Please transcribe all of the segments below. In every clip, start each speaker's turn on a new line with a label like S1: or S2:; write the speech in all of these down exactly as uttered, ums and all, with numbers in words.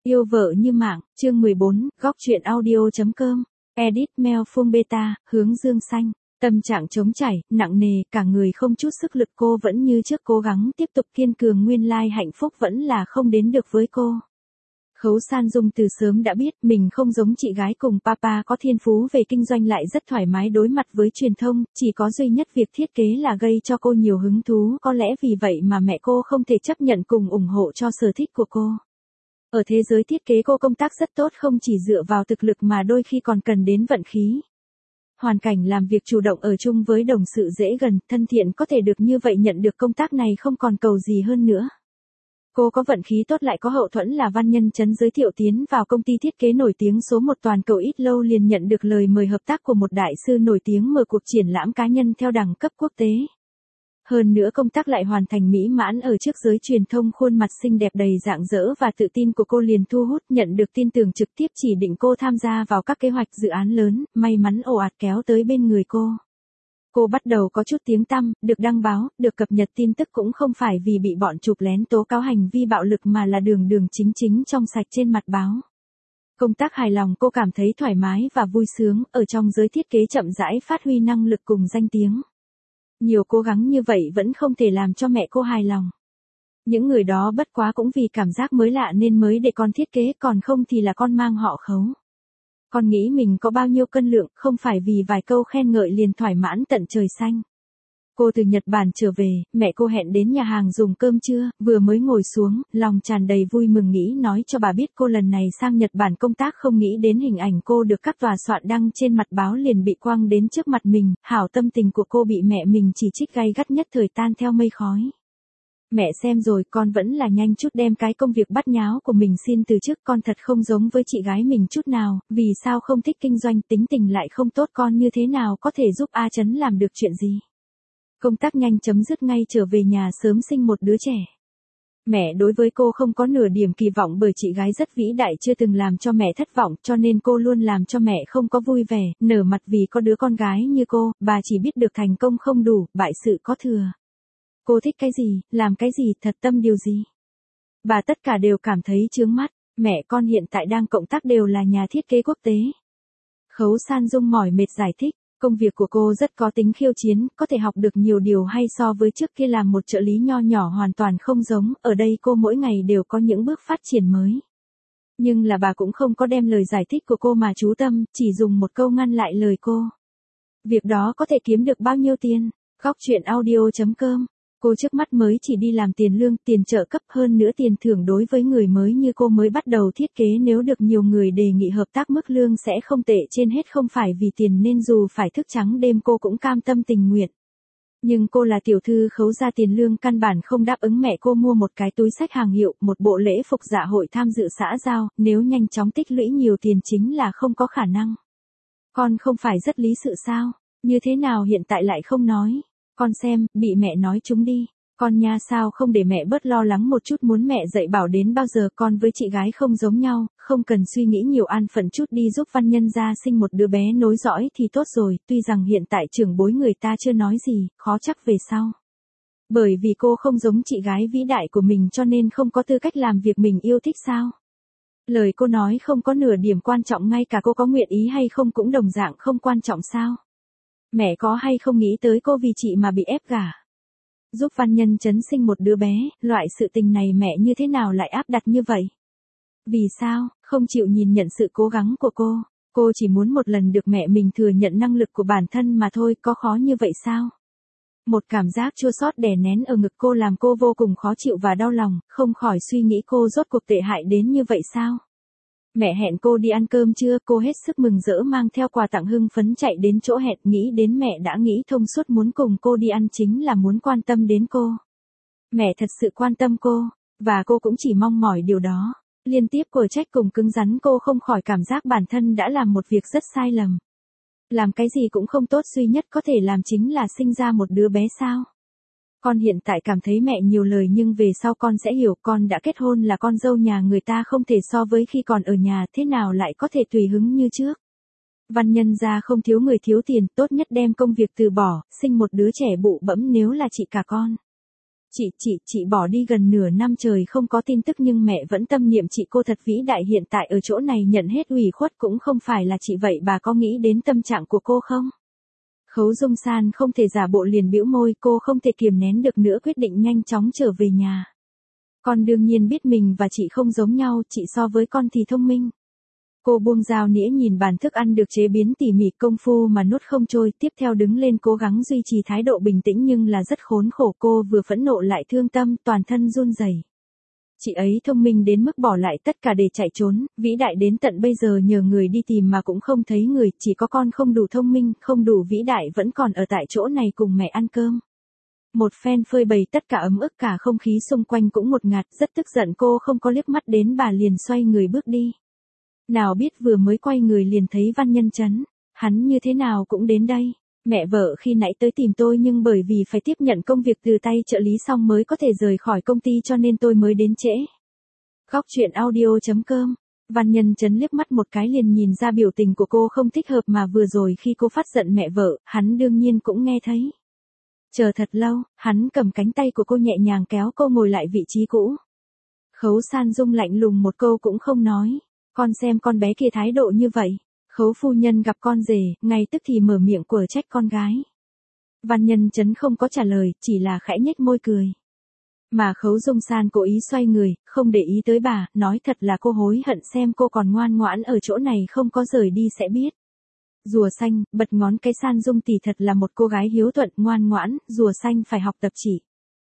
S1: Yêu vợ như mạng, chương mười bốn, góc truyện audio.com, edit mail phông beta, hướng dương xanh. Tâm trạng trống chảy, nặng nề, cả người không chút sức lực, cô vẫn như trước cố gắng tiếp tục kiên cường, nguyên lai hạnh phúc vẫn là không đến được với cô. Khấu San Dung từ sớm đã biết mình không giống chị gái cùng papa có thiên phú về kinh doanh lại rất thoải mái đối mặt với truyền thông, chỉ có duy nhất việc thiết kế là gây cho cô nhiều hứng thú, có lẽ vì vậy mà mẹ cô không thể chấp nhận cùng ủng hộ cho sở thích của cô. Ở thế giới thiết kế cô công tác rất tốt, không chỉ dựa vào thực lực mà đôi khi còn cần đến vận khí. Hoàn cảnh làm việc chủ động ở chung với đồng sự dễ gần, thân thiện, có thể được như vậy nhận được công tác này không còn cầu gì hơn nữa. Cô có vận khí tốt lại có hậu thuẫn là Văn Nhân Chấn giới thiệu tiến vào công ty thiết kế nổi tiếng số một toàn cầu, ít lâu liền nhận được lời mời hợp tác của một đại sư nổi tiếng mở cuộc triển lãm cá nhân theo đẳng cấp quốc tế. Hơn nữa công tác lại hoàn thành mỹ mãn ở trước giới truyền thông, khuôn mặt xinh đẹp đầy rạng rỡ và tự tin của cô liền thu hút, nhận được tin tưởng trực tiếp chỉ định cô tham gia vào các kế hoạch dự án lớn, may mắn ồ ạt kéo tới bên người cô. Cô bắt đầu có chút tiếng tăm, được đăng báo, được cập nhật tin tức cũng không phải vì bị bọn chụp lén tố cáo hành vi bạo lực mà là đường đường chính chính trong sạch trên mặt báo. Công tác hài lòng, cô cảm thấy thoải mái và vui sướng, ở trong giới thiết kế chậm rãi phát huy năng lực cùng danh tiếng. Nhiều cố gắng như vậy vẫn không thể làm cho mẹ cô hài lòng. Những người đó bất quá cũng vì cảm giác mới lạ nên mới để con thiết kế, còn không thì là con mang họ Khấu. Con nghĩ mình có bao nhiêu cân lượng, không phải vì vài câu khen ngợi liền thỏa mãn tận trời xanh. Cô từ Nhật Bản trở về, mẹ cô hẹn đến nhà hàng dùng cơm trưa, vừa mới ngồi xuống, lòng tràn đầy vui mừng nghĩ nói cho bà biết cô lần này sang Nhật Bản công tác, không nghĩ đến hình ảnh cô được các tòa soạn đăng trên mặt báo liền bị quăng đến trước mặt mình, hảo tâm tình của cô bị mẹ mình chỉ trích gay gắt nhất thời tan theo mây khói. Mẹ xem rồi, con vẫn là nhanh chút đem cái công việc bắt nháo của mình xin từ chức, con thật không giống với chị gái mình chút nào, vì sao không thích kinh doanh, tính tình lại không tốt, con như thế nào có thể giúp A Trấn làm được chuyện gì. Công tác nhanh chấm dứt, ngay trở về nhà sớm sinh một đứa trẻ. Mẹ đối với cô không có nửa điểm kỳ vọng bởi chị gái rất vĩ đại chưa từng làm cho mẹ thất vọng, cho nên cô luôn làm cho mẹ không có vui vẻ, nở mặt vì có đứa con gái như cô, bà chỉ biết được thành công không đủ, bại sự có thừa. Cô thích cái gì, làm cái gì, thật tâm điều gì. Bà tất cả đều cảm thấy chướng mắt, mẹ con hiện tại đang cộng tác đều là nhà thiết kế quốc tế. Khấu San Dung mỏi mệt giải thích, công việc của cô rất có tính khiêu chiến, có thể học được nhiều điều hay so với trước kia làm một trợ lý nho nhỏ hoàn toàn không giống, ở đây cô mỗi ngày đều có những bước phát triển mới. Nhưng là bà cũng không có đem lời giải thích của cô mà chú tâm, chỉ dùng một câu ngăn lại lời cô. Việc đó có thể kiếm được bao nhiêu tiền? Góc truyện audio.com. Cô trước mắt mới chỉ đi làm tiền lương, tiền trợ cấp, hơn nữa tiền thưởng đối với người mới như cô mới bắt đầu thiết kế nếu được nhiều người đề nghị hợp tác mức lương sẽ không tệ, trên hết không phải vì tiền nên dù phải thức trắng đêm cô cũng cam tâm tình nguyện. Nhưng cô là tiểu thư Khấu gia, tiền lương căn bản không đáp ứng mẹ cô mua một cái túi xách hàng hiệu, một bộ lễ phục dạ hội tham dự xã giao, nếu nhanh chóng tích lũy nhiều tiền chính là không có khả năng. Con không phải rất lý sự sao, như thế nào hiện tại lại không nói? Con xem, bị mẹ nói chúng đi. Con nha, sao không để mẹ bớt lo lắng một chút, muốn mẹ dạy bảo đến bao giờ, con với chị gái không giống nhau, không cần suy nghĩ nhiều, an phận chút đi, giúp Văn Nhân gia sinh một đứa bé nối dõi thì tốt rồi, tuy rằng hiện tại trưởng bối người ta chưa nói gì, khó chắc về sau. Bởi vì cô không giống chị gái vĩ đại của mình cho nên không có tư cách làm việc mình yêu thích sao? Lời cô nói không có nửa điểm quan trọng, ngay cả cô có nguyện ý hay không cũng đồng dạng không quan trọng sao? Mẹ có hay không nghĩ tới cô vì chị mà bị ép gả? Giúp Văn Nhân Chấn sinh một đứa bé, loại sự tình này mẹ như thế nào lại áp đặt như vậy? Vì sao, không chịu nhìn nhận sự cố gắng của cô? Cô chỉ muốn một lần được mẹ mình thừa nhận năng lực của bản thân mà thôi, có khó như vậy sao? Một cảm giác chua xót đè nén ở ngực cô làm cô vô cùng khó chịu và đau lòng, không khỏi suy nghĩ cô rốt cuộc tệ hại đến như vậy sao? Mẹ hẹn cô đi ăn cơm trưa, cô hết sức mừng rỡ mang theo quà tặng hưng phấn chạy đến chỗ hẹn, nghĩ đến mẹ đã nghĩ thông suốt muốn cùng cô đi ăn chính là muốn quan tâm đến cô. Mẹ thật sự quan tâm cô, và cô cũng chỉ mong mỏi điều đó. Liên tiếp của trách cùng cứng rắn, cô không khỏi cảm giác bản thân đã làm một việc rất sai lầm. Làm cái gì cũng không tốt, duy nhất có thể làm chính là sinh ra một đứa bé sao? Con hiện tại cảm thấy mẹ nhiều lời nhưng về sau con sẽ hiểu, con đã kết hôn là con dâu nhà người ta, không thể so với khi còn ở nhà, thế nào lại có thể tùy hứng như trước. Văn Nhân gia không thiếu người thiếu tiền, tốt nhất đem công việc từ bỏ, sinh một đứa trẻ bụ bẫm nếu là chị cả con. Chị, chị, chị bỏ đi gần nửa năm trời không có tin tức nhưng mẹ vẫn tâm niệm chị, cô thật vĩ đại, hiện tại ở chỗ này nhận hết ủy khuất cũng không phải là chị, vậy bà có nghĩ đến tâm trạng của cô không? Khấu Dung San không thể giả bộ, liền bĩu môi, cô không thể kiềm nén được nữa, quyết định nhanh chóng trở về nhà. Con đương nhiên biết mình và chị không giống nhau, chị so với con thì thông minh. Cô buông dao nĩa nhìn bàn thức ăn được chế biến tỉ mỉ, công phu mà nuốt không trôi, tiếp theo đứng lên cố gắng duy trì thái độ bình tĩnh nhưng là rất khốn khổ, cô vừa phẫn nộ lại thương tâm, toàn thân run rẩy. Chị ấy thông minh đến mức bỏ lại tất cả để chạy trốn, vĩ đại đến tận bây giờ nhờ người đi tìm mà cũng không thấy người, chỉ có con không đủ thông minh, không đủ vĩ đại vẫn còn ở tại chỗ này cùng mẹ ăn cơm. Một phen phơi bày tất cả ấm ức, cả không khí xung quanh cũng ngột ngạt, rất tức giận, cô không có liếc mắt đến bà liền xoay người bước đi. Nào biết vừa mới quay người liền thấy Văn Nhân Chấn, hắn như thế nào cũng đến đây. Mẹ vợ khi nãy tới tìm tôi nhưng bởi vì phải tiếp nhận công việc từ tay trợ lý xong mới có thể rời khỏi công ty cho nên tôi mới đến trễ. Góc chuyện audio chấm com. Văn Nhân Chấn liếc mắt một cái liền nhìn ra biểu tình của cô không thích hợp, mà vừa rồi khi cô phát giận mẹ vợ, hắn đương nhiên cũng nghe thấy. Chờ thật lâu, hắn cầm cánh tay của cô nhẹ nhàng kéo cô ngồi lại vị trí cũ. Khấu San Dung lạnh lùng một câu cũng không nói. Con xem con bé kia thái độ như vậy. Khấu phu nhân gặp con rể, ngay tức thì mở miệng quở trách con gái. Văn Nhân Chấn không có trả lời, chỉ là khẽ nhếch môi cười. Mà Khấu Dung San cố ý xoay người, không để ý tới bà, nói thật là cô hối hận, xem cô còn ngoan ngoãn ở chỗ này không có rời đi sẽ biết. Rùa xanh, bật ngón cái, San Dung tỷ thật là một cô gái hiếu thuận, ngoan ngoãn, rùa xanh phải học tập chỉ.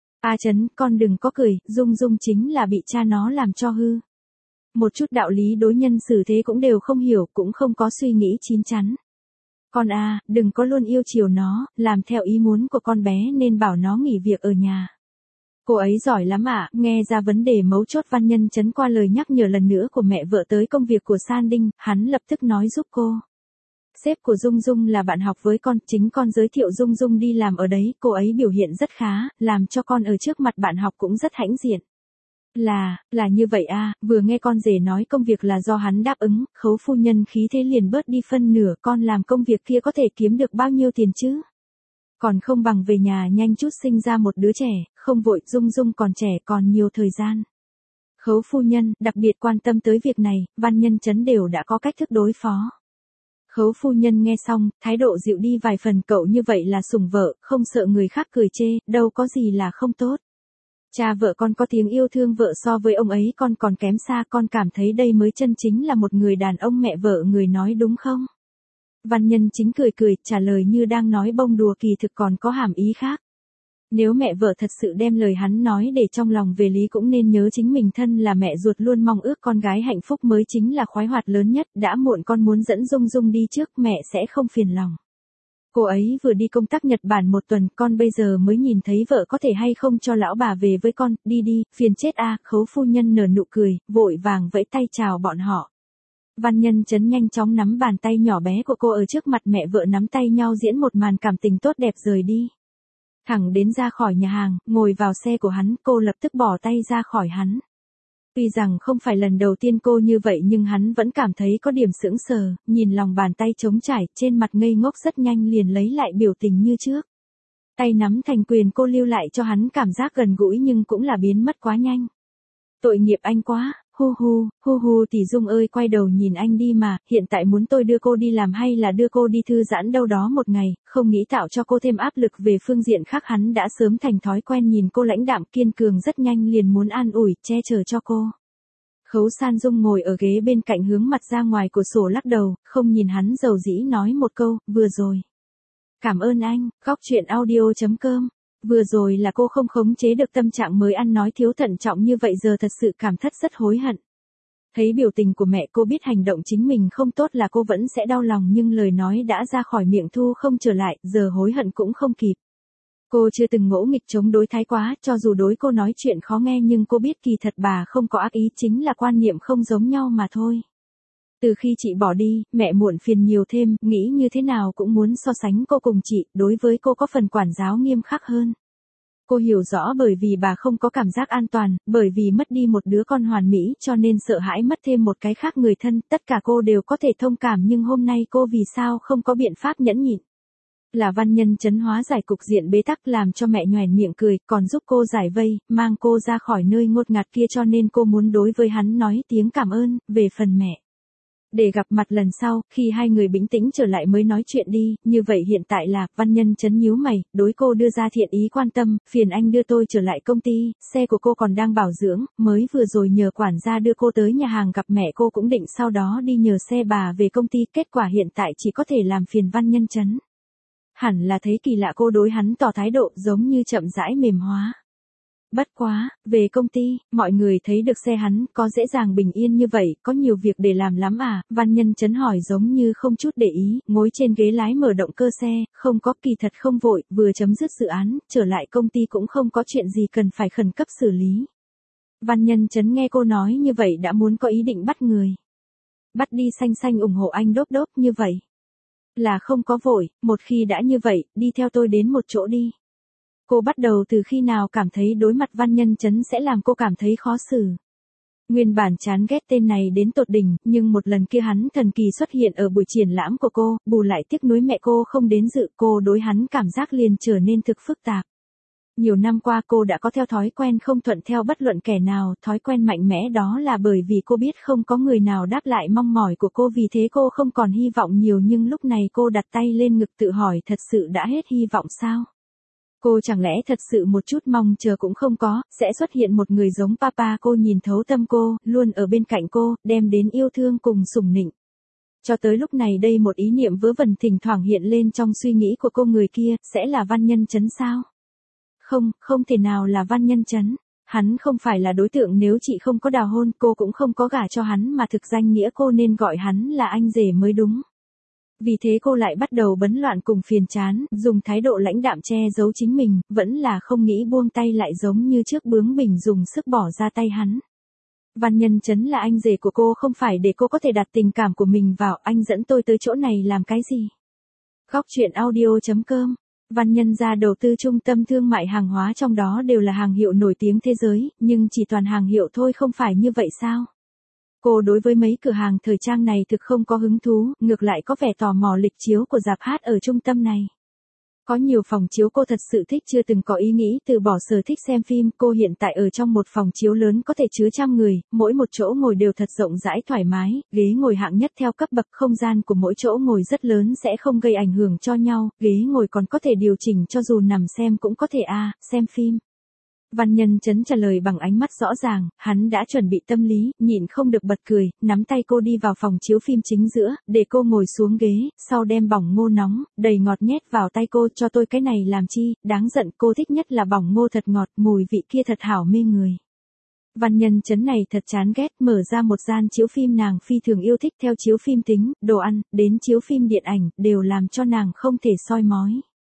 S1: A Chấn, con đừng có cười, Dung Dung chính là bị cha nó làm cho hư. Một chút đạo lý đối nhân xử thế cũng đều không hiểu, cũng không có suy nghĩ chín chắn. Con a, à, đừng có luôn yêu chiều nó, làm theo ý muốn của con bé nên bảo nó nghỉ việc ở nhà. Cô ấy giỏi lắm ạ, à, nghe ra vấn đề mấu chốt. Văn Nhân Chấn qua lời nhắc nhở lần nữa của mẹ vợ tới công việc của San Đinh, hắn lập tức nói giúp cô. Sếp của Dung Dung là bạn học với con, chính con giới thiệu Dung Dung đi làm ở đấy, cô ấy biểu hiện rất khá, làm cho con ở trước mặt bạn học cũng rất hãnh diện. Là, là như vậy à, vừa nghe con rể nói công việc là do hắn đáp ứng, Khấu phu nhân khí thế liền bớt đi phân nửa, con làm công việc kia có thể kiếm được bao nhiêu tiền chứ? Còn không bằng về nhà nhanh chút sinh ra một đứa trẻ, không vội, Dung Dung còn trẻ còn nhiều thời gian. Khấu phu nhân đặc biệt quan tâm tới việc này, Văn Nhân Chấn đều đã có cách thức đối phó. Khấu phu nhân nghe xong, thái độ dịu đi vài phần, cậu như vậy là sủng vợ, không sợ người khác cười chê, đâu có gì là không tốt. Cha vợ con có tiếng yêu thương vợ, so với ông ấy con còn kém xa, con cảm thấy đây mới chân chính là một người đàn ông. Mẹ vợ người nói đúng không? Văn Nhân Chính cười cười, trả lời như đang nói bông đùa, kỳ thực còn có hàm ý khác. Nếu mẹ vợ thật sự đem lời hắn nói để trong lòng, về lý cũng nên nhớ chính mình thân là mẹ ruột luôn mong ước con gái hạnh phúc mới chính là khoái hoạt lớn nhất, đã muộn con muốn dẫn Dung Dung đi trước, mẹ sẽ không phiền lòng. Cô ấy vừa đi công tác Nhật Bản một tuần, con bây giờ mới nhìn thấy vợ, có thể hay không cho lão bà về với con, đi đi, phiền chết a. À. Khấu phu nhân nở nụ cười, vội vàng vẫy tay chào bọn họ. Văn Nhân Chấn nhanh chóng nắm bàn tay nhỏ bé của cô ở trước mặt mẹ vợ, nắm tay nhau diễn một màn cảm tình tốt đẹp rời đi. Thẳng đến ra khỏi nhà hàng, ngồi vào xe của hắn, cô lập tức bỏ tay ra khỏi hắn. Tuy rằng không phải lần đầu tiên cô như vậy nhưng hắn vẫn cảm thấy có điểm sững sờ, nhìn lòng bàn tay trống trải, trên mặt ngây ngốc, rất nhanh liền lấy lại biểu tình như trước. Tay nắm thành quyền, cô lưu lại cho hắn cảm giác gần gũi nhưng cũng là biến mất quá nhanh. Tội nghiệp anh quá, hu hu, hu hu. Tỷ Dung ơi, quay đầu nhìn anh đi mà, hiện tại muốn tôi đưa cô đi làm hay là đưa cô đi thư giãn đâu đó một ngày, không nghĩ tạo cho cô thêm áp lực. Về phương diện khác hắn đã sớm thành thói quen nhìn cô lãnh đạm kiên cường, rất nhanh liền muốn an ủi, che chở cho cô. Khấu San Dung ngồi ở ghế bên cạnh hướng mặt ra ngoài cửa sổ lắc đầu, không nhìn hắn, dầu dĩ nói một câu, vừa rồi. Cảm ơn anh. Góc chuyện audio chấm com. Vừa rồi là cô không khống chế được tâm trạng mới ăn nói thiếu thận trọng như vậy, giờ thật sự cảm thất rất hối hận. Thấy biểu tình của mẹ, cô biết hành động chính mình không tốt là cô vẫn sẽ đau lòng, nhưng lời nói đã ra khỏi miệng thu không trở lại, giờ hối hận cũng không kịp. Cô chưa từng ngỗ nghịch chống đối thái quá, cho dù đối cô nói chuyện khó nghe nhưng cô biết kỳ thật bà không có ác ý, chính là quan niệm không giống nhau mà thôi. Từ khi chị bỏ đi, mẹ muộn phiền nhiều thêm, nghĩ như thế nào cũng muốn so sánh cô cùng chị, đối với cô có phần quản giáo nghiêm khắc hơn. Cô hiểu rõ bởi vì bà không có cảm giác an toàn, bởi vì mất đi một đứa con hoàn mỹ cho nên sợ hãi mất thêm một cái khác người thân, tất cả cô đều có thể thông cảm, nhưng hôm nay cô vì sao không có biện pháp nhẫn nhịn. Là Văn Nhân Chấn hóa giải cục diện bế tắc làm cho mẹ nhoẻn miệng cười, còn giúp cô giải vây, mang cô ra khỏi nơi ngột ngạt kia cho nên cô muốn đối với hắn nói tiếng cảm ơn, về phần mẹ. Để gặp mặt lần sau, khi hai người bình tĩnh trở lại mới nói chuyện đi, như vậy hiện tại là, Văn Nhân Chấn nhíu mày, đối cô đưa ra thiện ý quan tâm, phiền anh đưa tôi trở lại công ty, xe của cô còn đang bảo dưỡng, mới vừa rồi nhờ quản gia đưa cô tới nhà hàng gặp mẹ cô cũng định sau đó đi nhờ xe bà về công ty, kết quả hiện tại chỉ có thể làm phiền Văn Nhân Chấn. Hẳn là thấy kỳ lạ cô đối hắn tỏ thái độ giống như chậm rãi mềm hóa. Bất quá, về công ty, mọi người thấy được xe hắn có dễ dàng bình yên như vậy, có nhiều việc để làm lắm à, Văn Nhân Chấn hỏi giống như không chút để ý, ngồi trên ghế lái mở động cơ xe, không có kỳ thật không vội, vừa chấm dứt dự án, trở lại công ty cũng không có chuyện gì cần phải khẩn cấp xử lý. Văn Nhân Chấn nghe cô nói như vậy đã muốn có ý định bắt người. Bắt đi xanh xanh ủng hộ anh đốp đốp như vậy. Là không có vội, một khi đã như vậy, đi theo tôi đến một chỗ đi. Cô bắt đầu từ khi nào cảm thấy đối mặt Văn Nhân Chấn sẽ làm cô cảm thấy khó xử. Nguyên bản chán ghét tên này đến tột đỉnh, nhưng một lần kia hắn thần kỳ xuất hiện ở buổi triển lãm của cô, bù lại tiếc nuối mẹ cô không đến dự, cô đối hắn cảm giác liền trở nên thực phức tạp. Nhiều năm qua cô đã có theo thói quen không thuận theo bất luận kẻ nào, thói quen mạnh mẽ đó là bởi vì cô biết không có người nào đáp lại mong mỏi của cô, vì thế cô không còn hy vọng nhiều, nhưng lúc này cô đặt tay lên ngực tự hỏi thật sự đã hết hy vọng sao? Cô chẳng lẽ thật sự một chút mong chờ cũng không có, sẽ xuất hiện một người giống papa cô nhìn thấu tâm cô, luôn ở bên cạnh cô, đem đến yêu thương cùng sủng nịnh. Cho tới lúc này đây một ý niệm vớ vẩn thỉnh thoảng hiện lên trong suy nghĩ của cô, người kia, sẽ là Văn Nhân Chấn sao? Không, không thể nào là Văn Nhân Chấn. Hắn không phải là đối tượng, nếu chị không có đào hôn cô cũng không có gả cho hắn, mà thực danh nghĩa cô nên gọi hắn là anh rể mới đúng. Vì thế cô lại bắt đầu bấn loạn cùng phiền chán, dùng thái độ lãnh đạm che giấu chính mình, vẫn là không nghĩ buông tay, lại giống như trước bướng bỉnh dùng sức bỏ ra tay hắn. Văn Nhân Chấn là anh rể của cô không phải để cô có thể đặt tình cảm của mình vào, anh dẫn tôi tới chỗ này làm cái gì? Góc truyện audio chấm com. Văn Nhân ra đầu tư trung tâm thương mại hàng hóa, trong đó đều là hàng hiệu nổi tiếng thế giới, nhưng chỉ toàn hàng hiệu thôi không phải như vậy sao? Cô đối với mấy cửa hàng thời trang này thực không có hứng thú, ngược lại có vẻ tò mò lịch chiếu của rạp hát ở trung tâm này. Có nhiều phòng chiếu cô thật sự thích, chưa từng có ý nghĩ từ bỏ sở thích xem phim. Cô hiện tại ở trong một phòng chiếu lớn có thể chứa trăm người, mỗi một chỗ ngồi đều thật rộng rãi thoải mái, ghế ngồi hạng nhất theo cấp bậc, không gian của mỗi chỗ ngồi rất lớn sẽ không gây ảnh hưởng cho nhau, ghế ngồi còn có thể điều chỉnh cho dù nằm xem cũng có thể a à, xem phim. Văn Nhân Chấn trả lời bằng ánh mắt rõ ràng, hắn đã chuẩn bị tâm lý, nhịn không được bật cười, nắm tay cô đi vào phòng chiếu phim chính giữa, để cô ngồi xuống ghế, sau đem bỏng ngô nóng, đầy ngọt nhét vào tay cô, cho tôi cái này làm chi, đáng giận, cô thích nhất là bỏng ngô thật ngọt, mùi vị kia thật hảo mê người. Văn Nhân Chấn này thật chán ghét, mở ra một gian chiếu phim nàng phi thường yêu thích, theo chiếu phim tính, đồ ăn, đến chiếu phim điện ảnh, đều làm cho nàng không thể soi mói.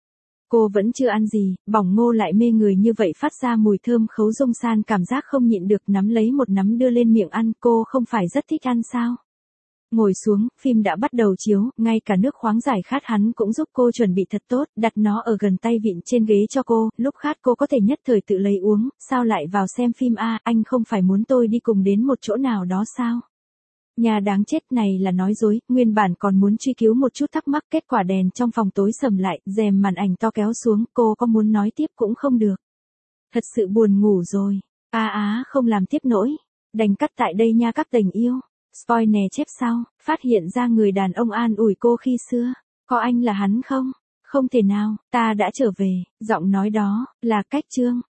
S1: Cô vẫn chưa ăn gì, bỏng ngô lại mê người như vậy, phát ra mùi thơm khấu rông san, cảm giác không nhịn được nắm lấy một nắm đưa lên miệng ăn, cô không phải rất thích ăn sao? Ngồi xuống, phim đã bắt đầu chiếu, ngay cả nước khoáng giải khát hắn cũng giúp cô chuẩn bị thật tốt, đặt nó ở gần tay vịn trên ghế cho cô, lúc khát cô có thể nhất thời tự lấy uống, sao lại vào xem phim a, anh không phải muốn tôi đi cùng đến một chỗ nào đó sao? Nhà đáng chết, này là nói dối, nguyên bản còn muốn truy cứu một chút thắc mắc, kết quả đèn trong phòng tối sầm lại, rèm màn ảnh to kéo xuống, cô có muốn nói tiếp cũng không được. Thật sự buồn ngủ rồi, a á không làm tiếp nổi, đành cắt tại đây nha các tình yêu. Spoil nè chép sau, phát hiện ra người đàn ông an ủi cô khi xưa, có anh là hắn không? Không thể nào, ta đã trở về, giọng nói đó, là Cách Trương.